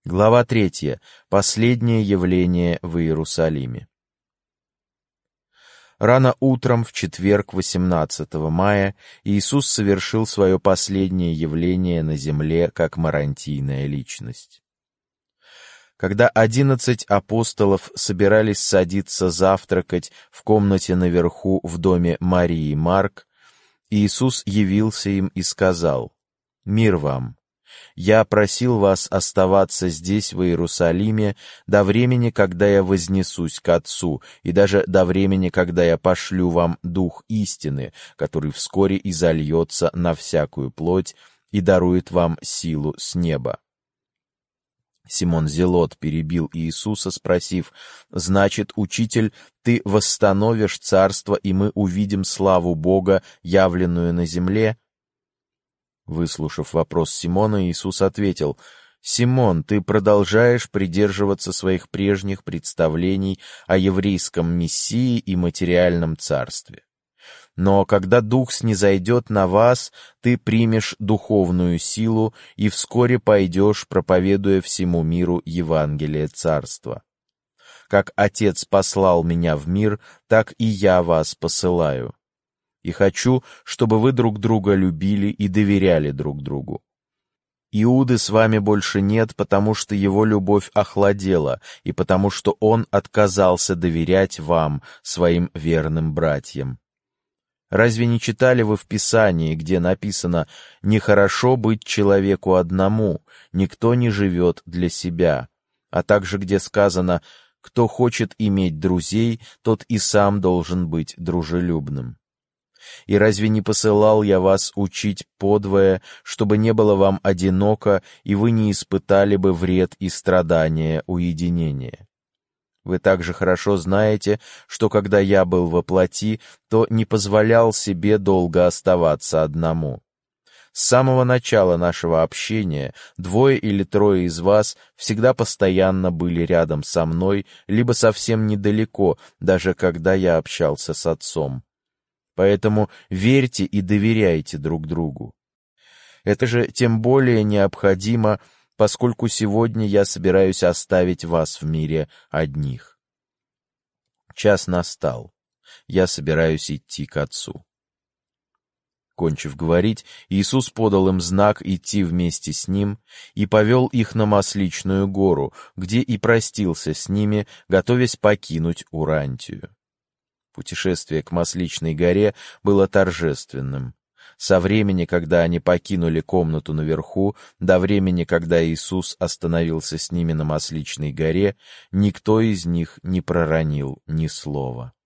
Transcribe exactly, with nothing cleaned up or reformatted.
Глава третья. Последнее явление в Иерусалиме. Рано утром в четверг, восемнадцатого мая, Иисус совершил свое последнее явление на земле как марантийная личность. Когда одиннадцать апостолов собирались садиться завтракать в комнате наверху в доме Марии Марк, Иисус явился им и сказал: «Мир вам! Я просил вас оставаться здесь, в Иерусалиме, до времени, когда я вознесусь к Отцу, и даже до времени, когда я пошлю вам Дух истины, который вскоре изольется на всякую плоть и дарует вам силу с неба». Симон Зелот перебил Иисуса, спросив: «Значит, Учитель, ты восстановишь царство, и мы увидим славу Бога, явленную на земле?» Выслушав вопрос Симона, Иисус ответил: «Симон, ты продолжаешь придерживаться своих прежних представлений о еврейском Мессии и материальном царстве. Но когда Дух снизойдет на вас, ты примешь духовную силу и вскоре пойдешь, проповедуя всему миру Евангелие Царства. Как Отец послал меня в мир, так и я вас посылаю. И хочу, чтобы вы друг друга любили и доверяли друг другу. Иуды с вами больше нет, потому что его любовь охладела, и потому что он отказался доверять вам, своим верным братьям. Разве не читали вы в Писании, где написано: «Нехорошо быть человеку одному, никто не живет для себя», а также где сказано: «Кто хочет иметь друзей, тот и сам должен быть дружелюбным». И разве не посылал я вас учить подвое, чтобы не было вам одиноко, и вы не испытали бы вред и страдания уединения? Вы также хорошо знаете, что когда я был во плоти, то не позволял себе долго оставаться одному. С самого начала нашего общения двое или трое из вас всегда постоянно были рядом со мной, либо совсем недалеко, даже когда я общался с Отцом. Поэтому верьте и доверяйте друг другу. Это же тем более необходимо, поскольку сегодня я собираюсь оставить вас в мире одних. Час настал. Я собираюсь идти к Отцу». Кончив говорить, Иисус подал им знак идти вместе с Ним и повел их на Масличную гору, где и простился с ними, готовясь покинуть Урантию. Путешествие к Масличной горе было торжественным. Со времени, когда они покинули комнату наверху, до времени, когда Иисус остановился с ними на Масличной горе, никто из них не проронил ни слова.